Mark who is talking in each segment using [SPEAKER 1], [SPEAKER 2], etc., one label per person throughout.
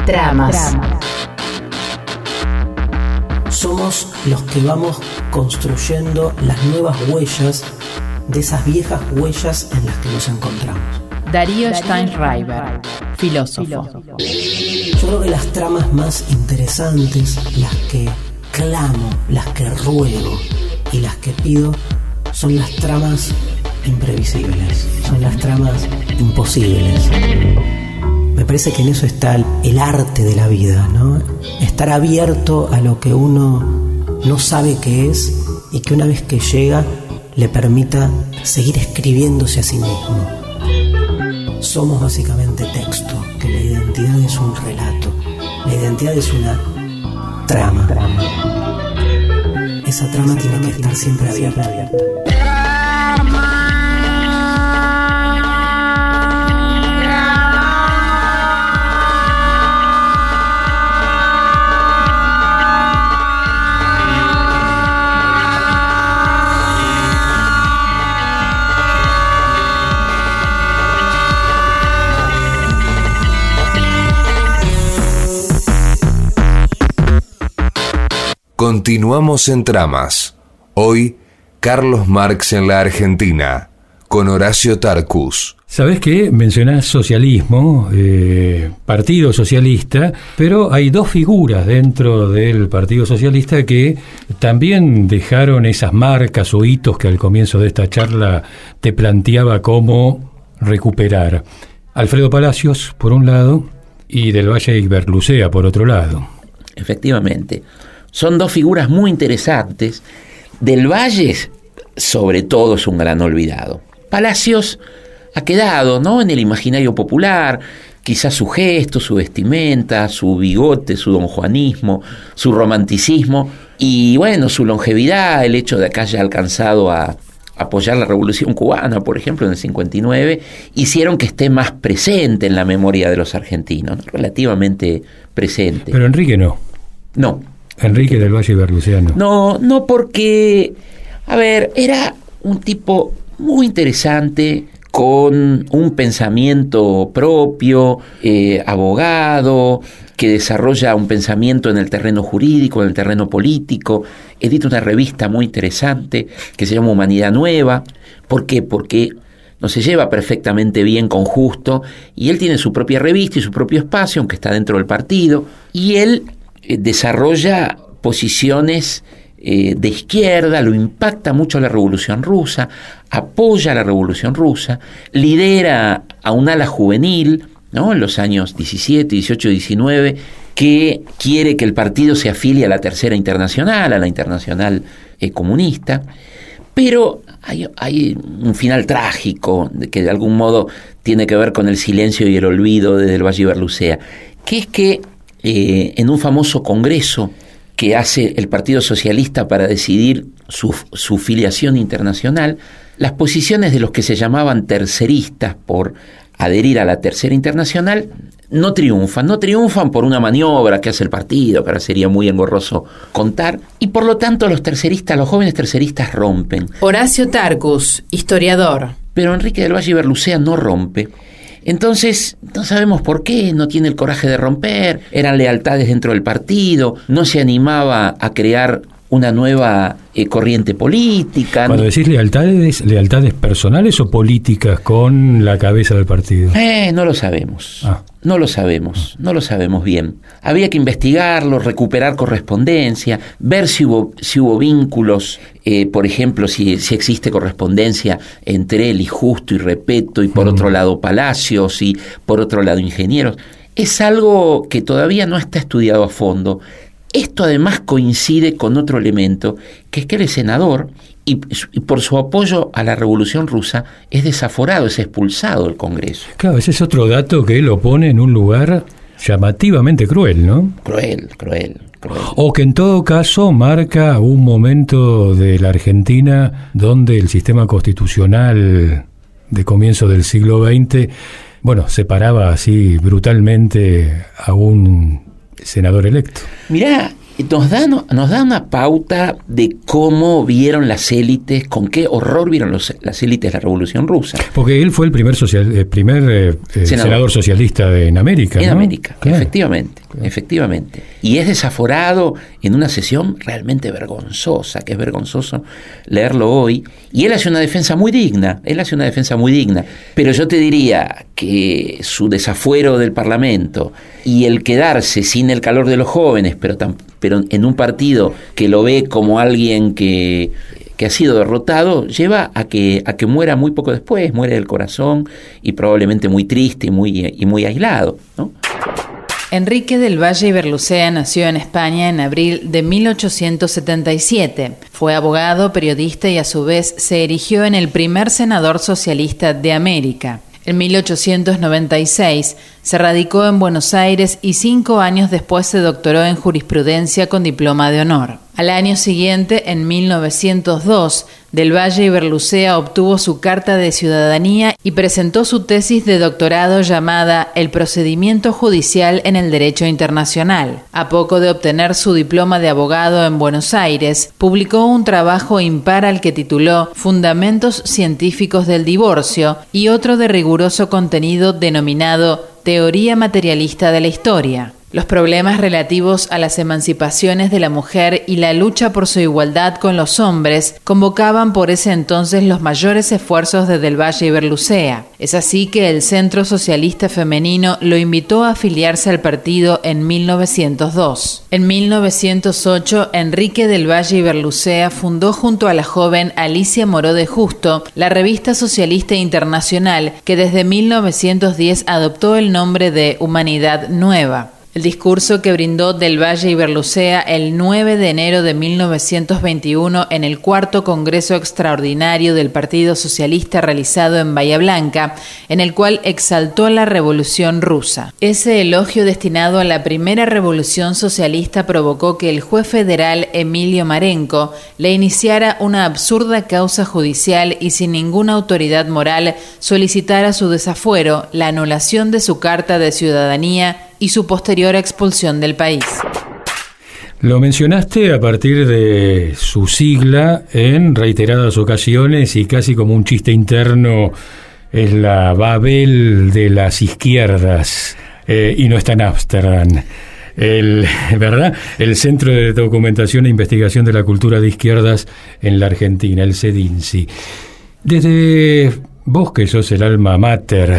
[SPEAKER 1] Tramas.
[SPEAKER 2] Somos los que vamos construyendo las nuevas huellas de esas viejas huellas en las que nos encontramos.
[SPEAKER 1] Darío Steinreiber, filósofo.
[SPEAKER 2] Yo creo que las tramas más interesantes, las que clamo, las que ruego y las que pido, son las tramas imprevisibles, son las tramas imposibles. Me parece que en eso está el arte de la vida, ¿no? Estar abierto a lo que uno no sabe qué es y que una vez que llega le permita seguir escribiéndose a sí mismo. Somos básicamente texto, que la identidad es un relato, la identidad es una trama. Esa trama tiene que estar siempre abierta.
[SPEAKER 3] Continuamos en Tramas. Hoy, Carlos Marx en la Argentina, con Horacio Tarcus.
[SPEAKER 4] ¿Sabés qué? Mencionás socialismo, Partido Socialista, pero hay dos figuras dentro del Partido Socialista que también dejaron esas marcas o hitos que al comienzo de esta charla te planteaba cómo recuperar. Alfredo Palacios, por un lado, y Del Valle y Berlusea, por otro lado.
[SPEAKER 5] Efectivamente. Son dos figuras muy interesantes. Del Valle, sobre todo, es un gran olvidado. Palacios ha quedado, ¿no?, en el imaginario popular, quizás su gesto, su vestimenta, su bigote, su donjuanismo, su romanticismo y, bueno, su longevidad, el hecho de que haya alcanzado a apoyar la Revolución Cubana, por ejemplo, en el 59, hicieron que esté más presente en la memoria de los argentinos, ¿no? Relativamente presente.
[SPEAKER 4] Pero Enrique no.
[SPEAKER 5] No.
[SPEAKER 4] Enrique del Valle y Berlusea no.
[SPEAKER 5] No, porque, a ver, era un tipo muy interesante, con un pensamiento propio, abogado, que desarrolla un pensamiento en el terreno jurídico, en el terreno político, edita una revista muy interesante que se llama Humanidad Nueva. ¿Por qué? Porque no se lleva perfectamente bien con Justo, y él tiene su propia revista y su propio espacio, aunque está dentro del partido, y él desarrolla posiciones de izquierda, lo impacta mucho la Revolución Rusa, apoya la Revolución Rusa, lidera a un ala juvenil, ¿no?, en los años 17, 18, 19, que quiere que el partido se afilie a la Tercera Internacional, a la Internacional comunista, pero hay un final trágico que de algún modo tiene que ver con el silencio y el olvido de Del Valle y Berlusea, que es que en un famoso congreso que hace el Partido Socialista para decidir su filiación internacional, las posiciones de los que se llamaban terceristas por adherir a la Tercera Internacional no triunfan por una maniobra que hace el partido, que ahora sería muy engorroso contar, y por lo tanto los jóvenes terceristas rompen.
[SPEAKER 1] Horacio Tarcus, historiador.
[SPEAKER 5] Pero Enrique del Valle y Berlusea no rompe. Entonces, no sabemos por qué, no tiene el coraje de romper, eran lealtades dentro del partido, no se animaba a crear una nueva corriente política.
[SPEAKER 4] Cuando decís lealtades personales o políticas con la cabeza del partido.
[SPEAKER 5] No lo sabemos. No lo sabemos bien. Había que investigarlo, recuperar correspondencia, ver si hubo vínculos, por ejemplo, si existe correspondencia entre él y Justo y Repetto, y por otro lado Palacios, y por otro lado Ingenieros. Es algo que todavía no está estudiado a fondo. Esto además coincide con otro elemento, que es que él es senador y por su apoyo a la Revolución Rusa es desaforado, es expulsado del Congreso.
[SPEAKER 4] Claro, ese es otro dato que lo pone en un lugar llamativamente cruel, ¿no?
[SPEAKER 5] Cruel.
[SPEAKER 4] O que en todo caso marca un momento de la Argentina donde el sistema constitucional de comienzo del siglo XX, separaba así brutalmente a un senador electo.
[SPEAKER 5] Mirá, nos da una pauta de cómo vieron las élites, con qué horror vieron las élites la Revolución Rusa.
[SPEAKER 4] Porque él fue el primer senador socialista en América.
[SPEAKER 5] En
[SPEAKER 4] ¿no?
[SPEAKER 5] América,
[SPEAKER 4] claro.
[SPEAKER 5] Efectivamente. Y es desaforado en una sesión realmente vergonzosa, que es vergonzoso leerlo hoy. Y él hace una defensa muy digna, Pero yo te diría que su desafuero del Parlamento y el quedarse sin el calor de los jóvenes, pero en un partido que lo ve como alguien que ha sido derrotado, lleva a que muera muy poco después, muere del corazón y probablemente muy triste y muy aislado, ¿no?
[SPEAKER 1] Enrique del Valle y Berlucea nació en España en abril de 1877. Fue abogado, periodista y a su vez se erigió en el primer senador socialista de América. En 1896 se radicó en Buenos Aires y 5 años después se doctoró en jurisprudencia con diploma de honor. Al año siguiente, en 1902, del Valle y Berlucea obtuvo su carta de ciudadanía y presentó su tesis de doctorado llamada El procedimiento judicial en el derecho internacional. A poco de obtener su diploma de abogado en Buenos Aires, publicó un trabajo impar al que tituló Fundamentos científicos del divorcio y otro de riguroso contenido denominado Teoría materialista de la historia. Los problemas relativos a las emancipaciones de la mujer y la lucha por su igualdad con los hombres convocaban por ese entonces los mayores esfuerzos de Del Valle y Berlucea. Es así que el Centro Socialista Femenino lo invitó a afiliarse al partido en 1902. En 1908, Enrique del Valle y Berlucea fundó junto a la joven Alicia Moró de Justo la Revista Socialista Internacional, que desde 1910 adoptó el nombre de Humanidad Nueva. El discurso que brindó Del Valle y Berlucea el 9 de enero de 1921 en el 4º Congreso Extraordinario del Partido Socialista realizado en Bahía Blanca, en el cual exaltó la Revolución Rusa. Ese elogio destinado a la primera revolución socialista provocó que el juez federal Emilio Marenco le iniciara una absurda causa judicial y sin ninguna autoridad moral solicitara su desafuero, la anulación de su carta de ciudadanía y su posterior expulsión del país.
[SPEAKER 4] Lo mencionaste a partir de su sigla en reiteradas ocasiones y casi como un chiste interno, es la Babel de las izquierdas, y no está en Ámsterdam. ¿Verdad? El Centro de Documentación e Investigación de la Cultura de Izquierdas en la Argentina, el CEDINCI. Desde vos, que sos el alma mater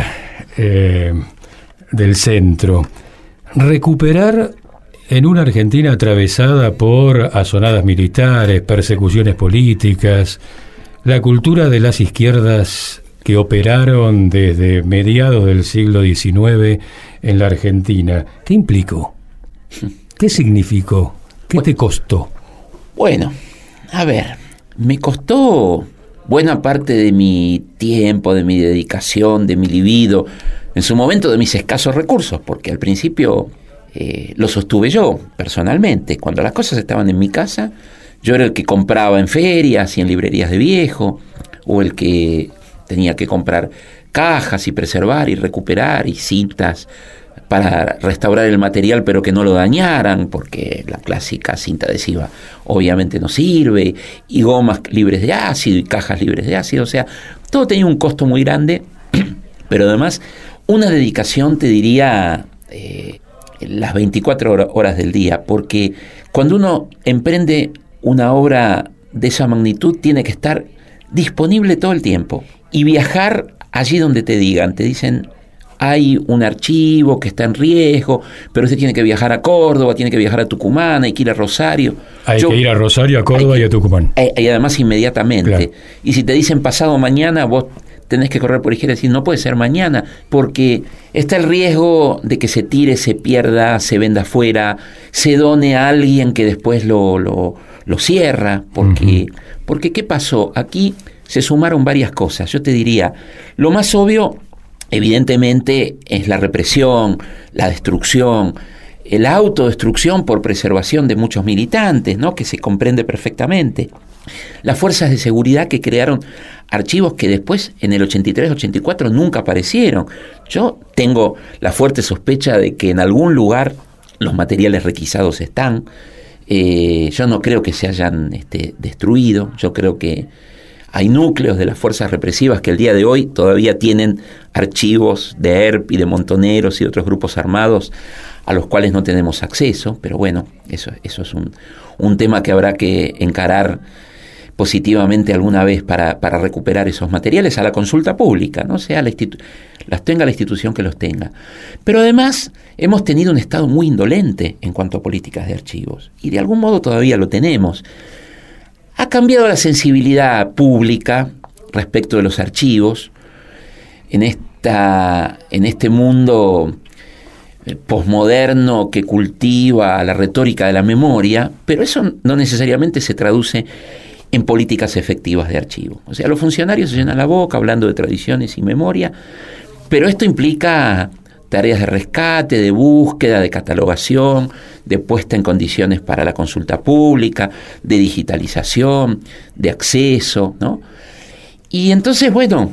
[SPEAKER 4] del centro, recuperar en una Argentina atravesada por azonadas militares, persecuciones políticas, la cultura de las izquierdas que operaron desde mediados del siglo XIX en la Argentina, ¿qué implicó? ¿Qué significó? ¿Qué te costó?
[SPEAKER 5] Bueno, a ver, me costó buena parte de mi tiempo, de mi dedicación, de mi libido, en su momento de mis escasos recursos, porque al principio lo sostuve yo, personalmente. Cuando las cosas estaban en mi casa, yo era el que compraba en ferias y en librerías de viejo, o el que tenía que comprar cajas y preservar y recuperar y cintas para restaurar el material pero que no lo dañaran, porque la clásica cinta adhesiva obviamente no sirve, y gomas libres de ácido y cajas libres de ácido, o sea, todo tenía un costo muy grande, pero además una dedicación, te diría, las 24 horas del día, porque cuando uno emprende una obra de esa magnitud tiene que estar disponible todo el tiempo y viajar allí donde te dicen hay un archivo que está en riesgo, pero usted tiene que viajar a Córdoba, tiene que viajar a Tucumán, hay que ir a Rosario.
[SPEAKER 4] Hay que ir a Rosario, a Córdoba y a Tucumán.
[SPEAKER 5] Y además inmediatamente. Claro. Y si te dicen pasado mañana, vos tenés que correr por izquierda y decir, no puede ser mañana, porque está el riesgo de que se tire, se pierda, se venda afuera, se done a alguien que después lo cierra, porque ¿qué pasó? Aquí se sumaron varias cosas. Yo te diría, lo más obvio, evidentemente, es la represión, la destrucción, la autodestrucción por preservación de muchos militantes, ¿no?, que se comprende perfectamente. Las fuerzas de seguridad que crearon archivos que después, en el 83-84, nunca aparecieron. Yo tengo la fuerte sospecha de que en algún lugar los materiales requisados están. Yo no creo que se hayan destruido. Yo creo que hay núcleos de las fuerzas represivas que el día de hoy todavía tienen archivos de ERP y de montoneros y otros grupos armados a los cuales no tenemos acceso, pero bueno, eso es un tema que habrá que encarar positivamente alguna vez para recuperar esos materiales a la consulta pública, ¿no? Sea las tenga la institución que los tenga. Pero además hemos tenido un Estado muy indolente en cuanto a políticas de archivos, y de algún modo todavía lo tenemos. Ha cambiado la sensibilidad pública respecto de los archivos en este mundo posmoderno que cultiva la retórica de la memoria, pero eso no necesariamente se traduce en políticas efectivas de archivo. O sea, los funcionarios se llenan la boca hablando de tradiciones y memoria, pero esto implica tareas de rescate, de búsqueda, de catalogación, de puesta en condiciones para la consulta pública, de digitalización, de acceso, ¿no? Y entonces, bueno,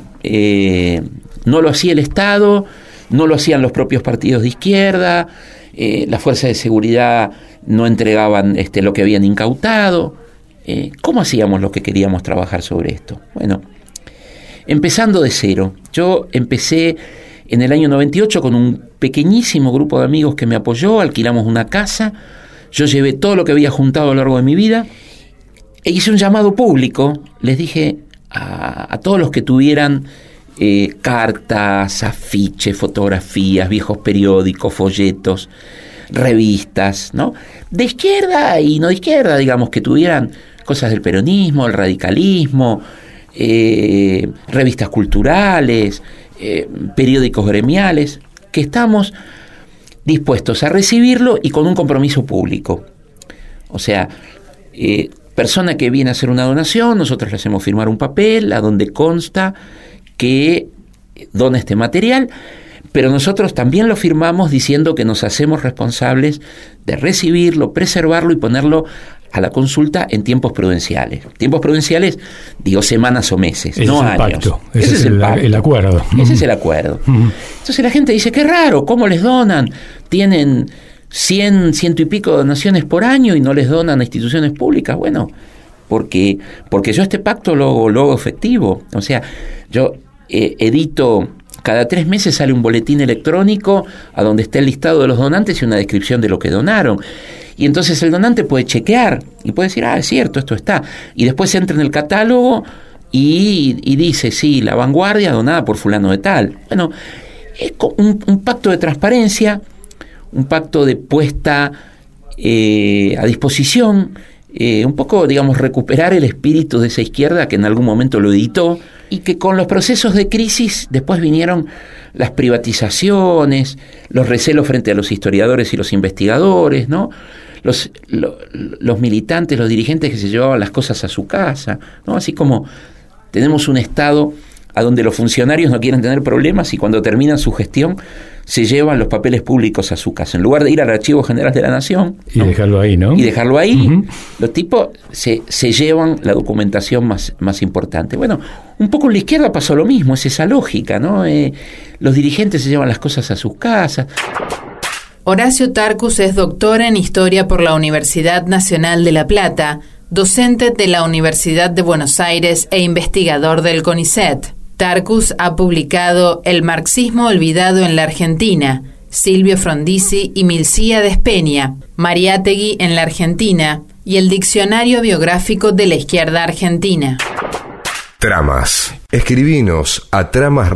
[SPEAKER 5] no lo hacía el Estado, no lo hacían los propios partidos de izquierda, las fuerzas de seguridad no entregaban lo que habían incautado. ¿Cómo hacíamos los que queríamos trabajar sobre esto? Bueno, empezando de cero. Yo empecé en el año 98 con un pequeñísimo grupo de amigos que me apoyó, alquilamos una casa, yo llevé todo lo que había juntado a lo largo de mi vida e hice un llamado público. Les dije a todos los que tuvieran cartas, afiches, fotografías, viejos periódicos, folletos, revistas, ¿no? De izquierda y no de izquierda, digamos, que tuvieran cosas del peronismo, el radicalismo, revistas culturales, periódicos gremiales, que estamos dispuestos a recibirlo y con un compromiso público. O sea, persona que viene a hacer una donación, nosotros le hacemos firmar un papel a donde consta que dona este material, pero nosotros también lo firmamos diciendo que nos hacemos responsables de recibirlo, preservarlo y ponerlo a la consulta en tiempos prudenciales. Tiempos prudenciales, digo, semanas o meses, no años.
[SPEAKER 4] Ese es el pacto. El acuerdo.
[SPEAKER 5] Ese es el acuerdo. Entonces la gente dice, qué raro, ¿cómo les donan? Tienen 100 y pico donaciones por año y no les donan a instituciones públicas. Bueno, porque yo este pacto lo hago efectivo. O sea, yo edito, cada 3 meses sale un boletín electrónico a donde está el listado de los donantes y una descripción de lo que donaron. Y entonces el donante puede chequear y puede decir, es cierto, esto está. Y después entra en el catálogo y dice, sí, La Vanguardia donada por fulano de tal. Bueno, es un pacto de transparencia, un pacto de puesta a disposición, un poco, digamos, recuperar el espíritu de esa izquierda que en algún momento lo editó, y que con los procesos de crisis después vinieron las privatizaciones, los recelos frente a los historiadores y los investigadores, ¿no? Los militantes, los dirigentes que se llevaban las cosas a su casa, ¿no? Así como tenemos un Estado a donde los funcionarios no quieren tener problemas y cuando terminan su gestión se llevan los papeles públicos a su casa, en lugar de ir al Archivo General de la Nación.
[SPEAKER 4] Y ¿no? Dejarlo ahí, ¿no?
[SPEAKER 5] Y dejarlo ahí. Los tipos se llevan la documentación más importante. Bueno, un poco en la izquierda pasó lo mismo, es esa lógica, ¿no? Los dirigentes se llevan las cosas a sus casas.
[SPEAKER 1] Horacio Tarcus es doctor en Historia por la Universidad Nacional de La Plata, docente de la Universidad de Buenos Aires e investigador del CONICET. Tarcus ha publicado El marxismo olvidado en la Argentina, Silvio Frondizi y Milcíades Peña, Mariátegui en la Argentina y el Diccionario Biográfico de la Izquierda Argentina.
[SPEAKER 3] Tramas. Escribinos a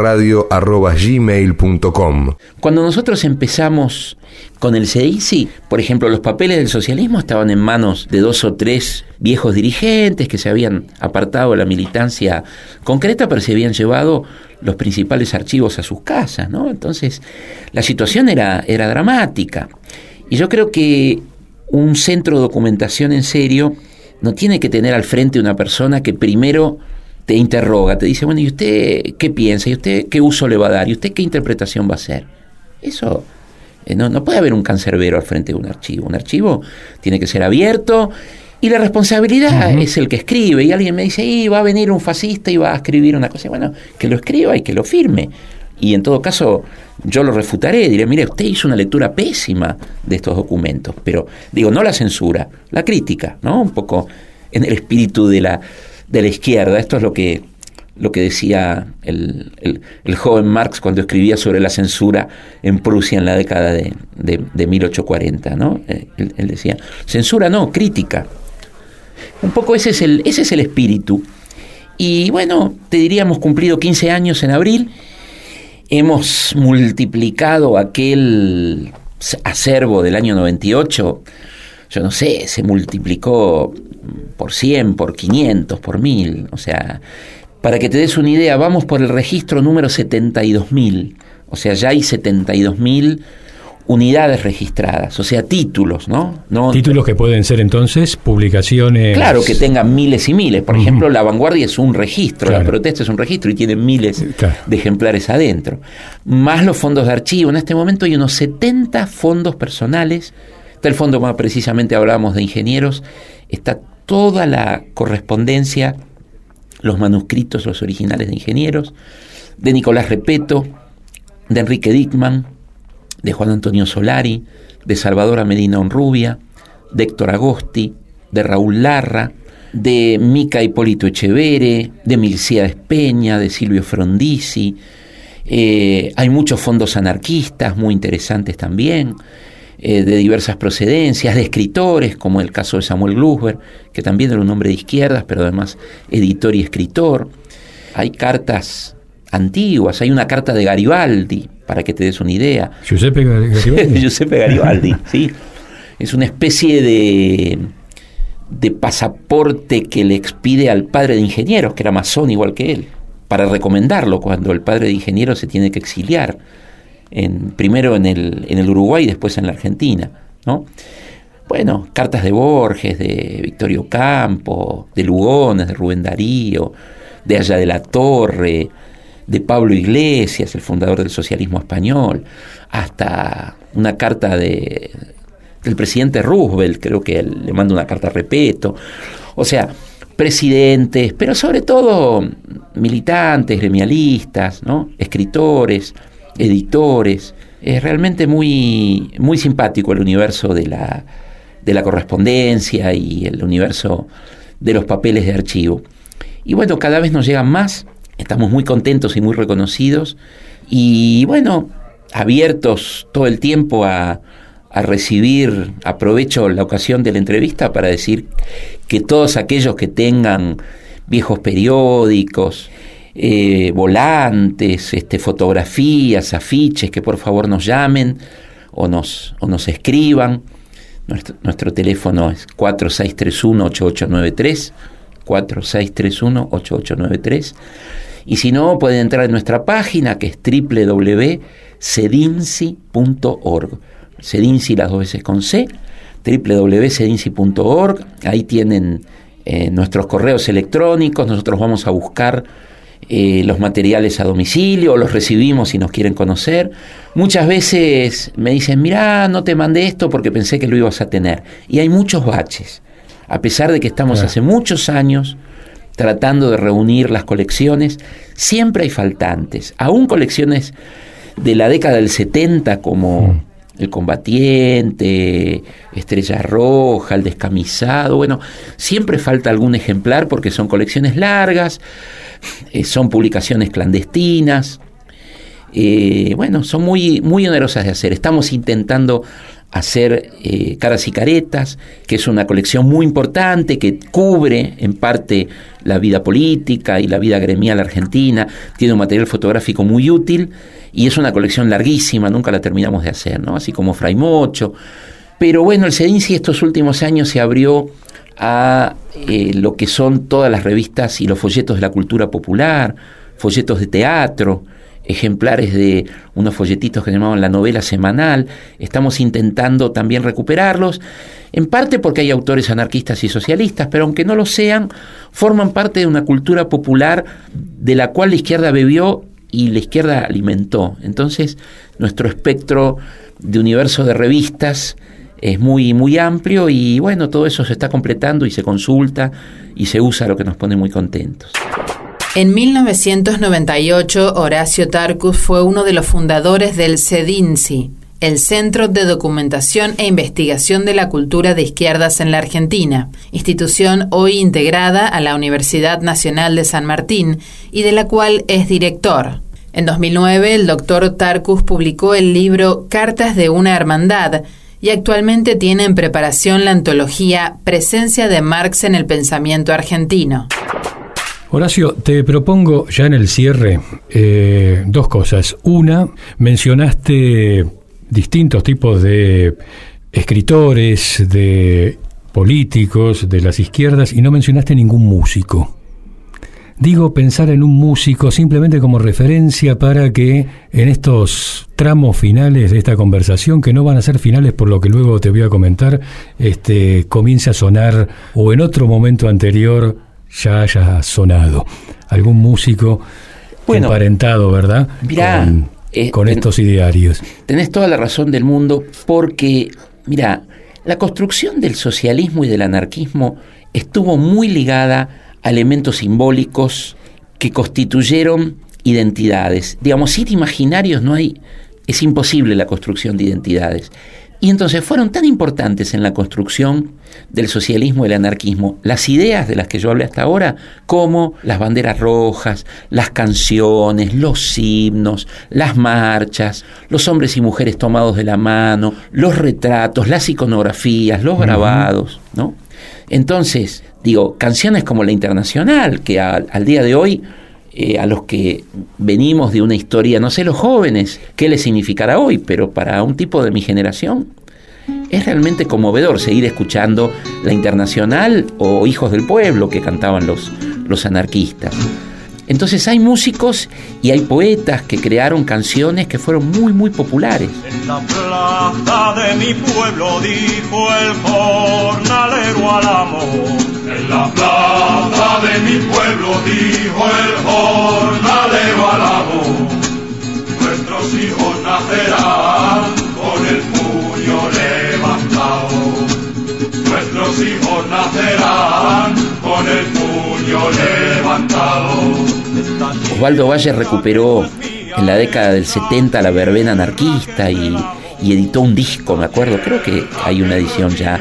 [SPEAKER 3] tramasradio@gmail.com.
[SPEAKER 5] Cuando nosotros empezamos con el CEDICI, por ejemplo, los papeles del socialismo estaban en manos de 2 o 3 viejos dirigentes que se habían apartado de la militancia concreta, pero se habían llevado los principales archivos a sus casas, ¿no? Entonces, la situación era dramática. Y yo creo que un centro de documentación en serio no tiene que tener al frente una persona que primero te interroga, te dice, bueno, ¿y usted qué piensa? ¿Y usted qué uso le va a dar? ¿Y usted qué interpretación va a hacer? Eso, no puede haber un cancerbero al frente de un archivo. Un archivo tiene que ser abierto y la responsabilidad es el que escribe. Y alguien me dice, va a venir un fascista y va a escribir una cosa. Bueno, que lo escriba y que lo firme. Y en todo caso, yo lo refutaré, diré, mire, usted hizo una lectura pésima de estos documentos, pero digo, no la censura, la crítica, ¿no? Un poco en el espíritu de la izquierda. Esto es lo que decía el joven Marx cuando escribía sobre la censura en Prusia en la década de 1840, ¿no? Él decía, censura no, crítica. Un poco ese es el espíritu. Y bueno, te diría, hemos cumplido 15 años en abril, hemos multiplicado aquel acervo del año 98, yo no sé, se multiplicó por 100, por 500, por 1000, o sea, para que te des una idea, vamos por el registro número 72.000, o sea, ya hay 72.000 unidades registradas, o sea, títulos, ¿no?
[SPEAKER 4] Títulos que pueden ser entonces publicaciones.
[SPEAKER 5] Claro, que tengan miles y miles. Por ejemplo, La Vanguardia es un registro, claro. La Protesta es un registro y tiene miles de ejemplares adentro. Más los fondos de archivo. En este momento hay unos 70 fondos personales. Está el fondo, más precisamente hablábamos de ingenieros, está toda la correspondencia, los manuscritos, los originales de ingenieros, de Nicolás Repetto, de Enrique Dickmann, de Juan Antonio Solari, de Salvador Medina Honrubia, de Héctor Agosti, de Raúl Larra, de Mica Hipólito Echevere, de Milcíades Peña, de Silvio Frondizi. Hay muchos fondos anarquistas muy interesantes también, de diversas procedencias, de escritores, como el caso de Samuel Glusberg, que también era un hombre de izquierdas, pero además editor y escritor. Hay cartas antiguas, hay una carta de Garibaldi, para que te des una idea.
[SPEAKER 4] Giuseppe Garibaldi.
[SPEAKER 5] Giuseppe Garibaldi, sí. Es una especie de pasaporte que le expide al padre de ingenieros, que era masón igual que él, para recomendarlo cuando el padre de ingenieros se tiene que exiliar, primero en el Uruguay y después en la Argentina, ¿no? Bueno, cartas de Borges, de Victorio Campo, de Lugones, de Rubén Darío, de Aya de la Torre, de Pablo Iglesias, el fundador del socialismo español, hasta una carta del presidente Roosevelt, creo que le manda una carta a Repetto. O sea, presidentes, pero sobre todo militantes, gremialistas, ¿no? Escritores, editores. Es realmente muy, muy simpático el universo de la correspondencia y el universo de los papeles de archivo. Y bueno, cada vez nos llegan más. Estamos muy contentos y muy reconocidos y bueno, abiertos todo el tiempo a recibir. Aprovecho la ocasión de la entrevista para decir que todos aquellos que tengan viejos periódicos, volantes, fotografías, afiches, que por favor nos llamen o nos escriban. Nuestro teléfono es 4631-8893, 4631-8893. Y si no, pueden entrar en nuestra página, que es www.cedinsi.org. Cedinsi las dos veces con C, www.cedinsi.org. Ahí tienen nuestros correos electrónicos. Nosotros vamos a buscar los materiales a domicilio, o los recibimos si nos quieren conocer. Muchas veces me dicen, mirá, no te mandé esto porque pensé que lo ibas a tener. Y hay muchos baches. A pesar de que estamos hace muchos años tratando de reunir las colecciones, siempre hay faltantes. Aún colecciones de la década del 70 como El Combatiente, Estrella Roja, El Descamisado. Bueno, siempre falta algún ejemplar porque son colecciones largas, son publicaciones clandestinas. Bueno, son muy, muy onerosas de hacer. Estamos intentando hacer Caras y Caretas, que es una colección muy importante que cubre en parte la vida política y la vida gremial argentina. Tiene un material fotográfico muy útil y es una colección larguísima, nunca la terminamos de hacer, ¿no? Así como Fray Mocho. Pero bueno, el CEDINSI estos últimos años se abrió a lo que son todas las revistas y los folletos de la cultura popular, folletos de teatro, ejemplares de unos folletitos que se llamaban La Novela Semanal. Estamos intentando también recuperarlos, en parte porque hay autores anarquistas y socialistas, pero aunque no lo sean, forman parte de una cultura popular de la cual la izquierda bebió y la izquierda alimentó. Entonces, nuestro espectro de universo de revistas es muy, muy amplio y bueno, todo eso se está completando y se consulta y se usa, lo que nos pone muy contentos.
[SPEAKER 1] En 1998, Horacio Tarcus fue uno de los fundadores del CEDINCI, el Centro de Documentación e Investigación de la Cultura de Izquierdas en la Argentina, institución hoy integrada a la Universidad Nacional de San Martín y de la cual es director. En 2009, el doctor Tarcus publicó el libro Cartas de una Hermandad y actualmente tiene en preparación la antología Presencia de Marx en el pensamiento argentino.
[SPEAKER 4] Horacio, te propongo ya en el cierre dos cosas. Una, mencionaste distintos tipos de escritores, de políticos, de las izquierdas, y no mencionaste ningún músico. Digo pensar en un músico simplemente como referencia para que en estos tramos finales de esta conversación, que no van a ser finales por lo que luego te voy a comentar, comience a sonar, o en otro momento anterior ya haya sonado. Algún músico emparentado, ¿verdad?
[SPEAKER 5] Mirá,
[SPEAKER 4] con estos idearios.
[SPEAKER 5] Tenés toda la razón del mundo, porque, mirá, la construcción del socialismo y del anarquismo estuvo muy ligada a elementos simbólicos que constituyeron identidades. Digamos, sin imaginarios es imposible la construcción de identidades. Y entonces fueron tan importantes en la construcción del socialismo y del anarquismo las ideas de las que yo hablé hasta ahora, como las banderas rojas, las canciones, los himnos, las marchas, los hombres y mujeres tomados de la mano, los retratos, las iconografías, los grabados, ¿no? Entonces, canciones como La Internacional, que al día de hoy, a los que venimos de una historia, no sé los jóvenes qué les significará hoy, pero para un tipo de mi generación es realmente conmovedor seguir escuchando La Internacional o Hijos del Pueblo que cantaban los anarquistas. Entonces hay músicos y hay poetas que crearon canciones que fueron muy, muy populares.
[SPEAKER 6] En la plaza de mi pueblo dijo el jornalero al amo. En la plaza de mi pueblo dijo el jornalero al amo. Nuestros hijos nacerán con el puño levantado. Nuestros hijos nacerán con el puño levantado.
[SPEAKER 5] Osvaldo Bayer recuperó en la década del 70 la verbena anarquista y editó un disco, me acuerdo, creo que hay una edición ya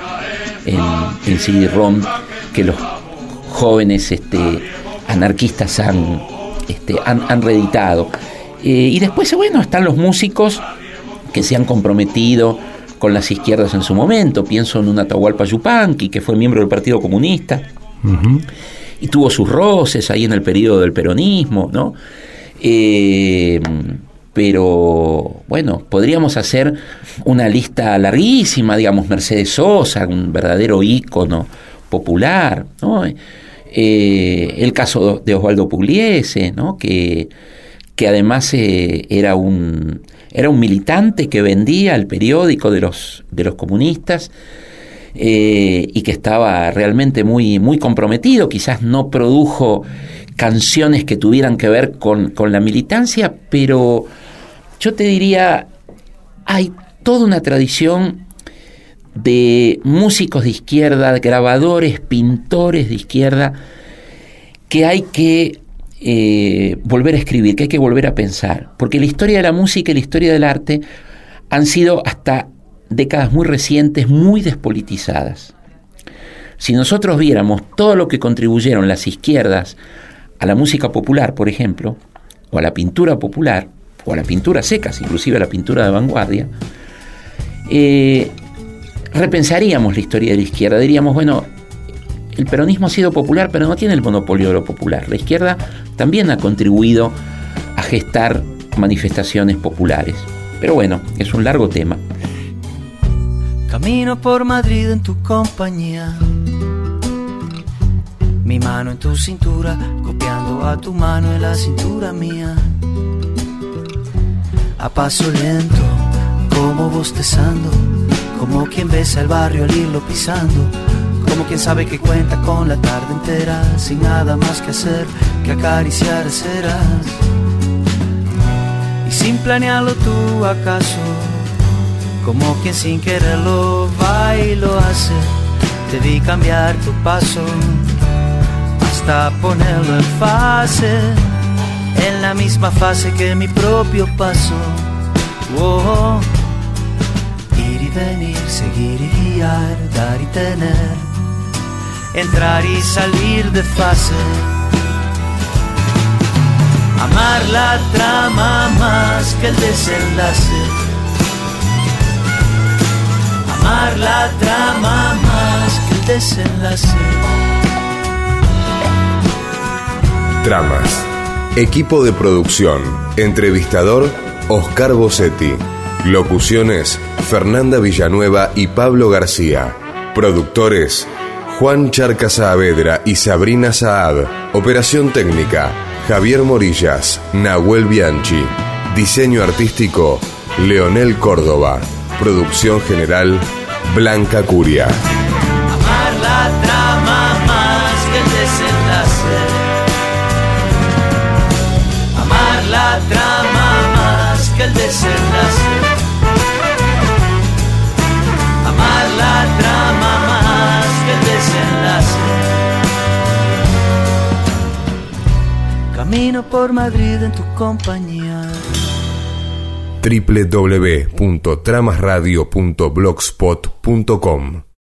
[SPEAKER 5] en CD-ROM que los jóvenes anarquistas han reeditado. Y después, están los músicos que se han comprometido con las izquierdas en su momento. Pienso en un Atahualpa Yupanqui, que fue miembro del Partido Comunista. Uh-huh. Y tuvo sus roces ahí en el periodo del peronismo, ¿no? Pero, podríamos hacer una lista larguísima, digamos, Mercedes Sosa, un verdadero ícono popular, ¿no? El caso de Osvaldo Pugliese, ¿no? Que además era un militante que vendía el periódico de los comunistas, y que estaba realmente muy, muy comprometido. Quizás no produjo canciones que tuvieran que ver con la militancia, pero yo te diría, hay toda una tradición de músicos de izquierda, de grabadores, pintores de izquierda, que hay que volver a escribir, que hay que volver a pensar, porque la historia de la música y la historia del arte han sido hasta décadas muy recientes, muy despolitizadas. Si nosotros viéramos todo lo que contribuyeron las izquierdas a la música popular, por ejemplo, o a la pintura popular, o a la pintura secas, inclusive a la pintura de vanguardia, repensaríamos la historia de la izquierda. Diríamos, el peronismo ha sido popular, pero no tiene el monopolio de lo popular. La izquierda también ha contribuido a gestar manifestaciones populares. Pero es un largo tema.
[SPEAKER 7] Camino por Madrid en tu compañía, mi mano en tu cintura, copiando a tu mano en la cintura mía. A paso lento, como bostezando, como quien besa el barrio al irlo pisando, como quien sabe que cuenta con la tarde entera, sin nada más que hacer que acariciar aceras. Y sin planearlo tú acaso, como quien sin quererlo va y lo hace, te vi cambiar tu paso. hasta ponerlo en fase, en la misma fase que mi propio paso. Oh, ir y venir, seguir y guiar, dar y tener, entrar y salir de fase. Amar la trama más que el desenlace. Amar la trama más que el desenlace.
[SPEAKER 3] Tramas. Equipo de producción. Entrevistador, Oscar Bossetti. Locuciones, Fernanda Villanueva y Pablo García. Productores, Juan Charca Saavedra y Sabrina Saad. Operación técnica, Javier Morillas, Nahuel Bianchi. Diseño artístico, Leonel Córdoba. Producción general, Blanca Curia.
[SPEAKER 7] Amar la trama más que el desenlace. Amar la trama más que el desenlace. Amar la trama más que el desenlace. Camino por Madrid en tu compañía.
[SPEAKER 3] www.tramasradio.blogspot.com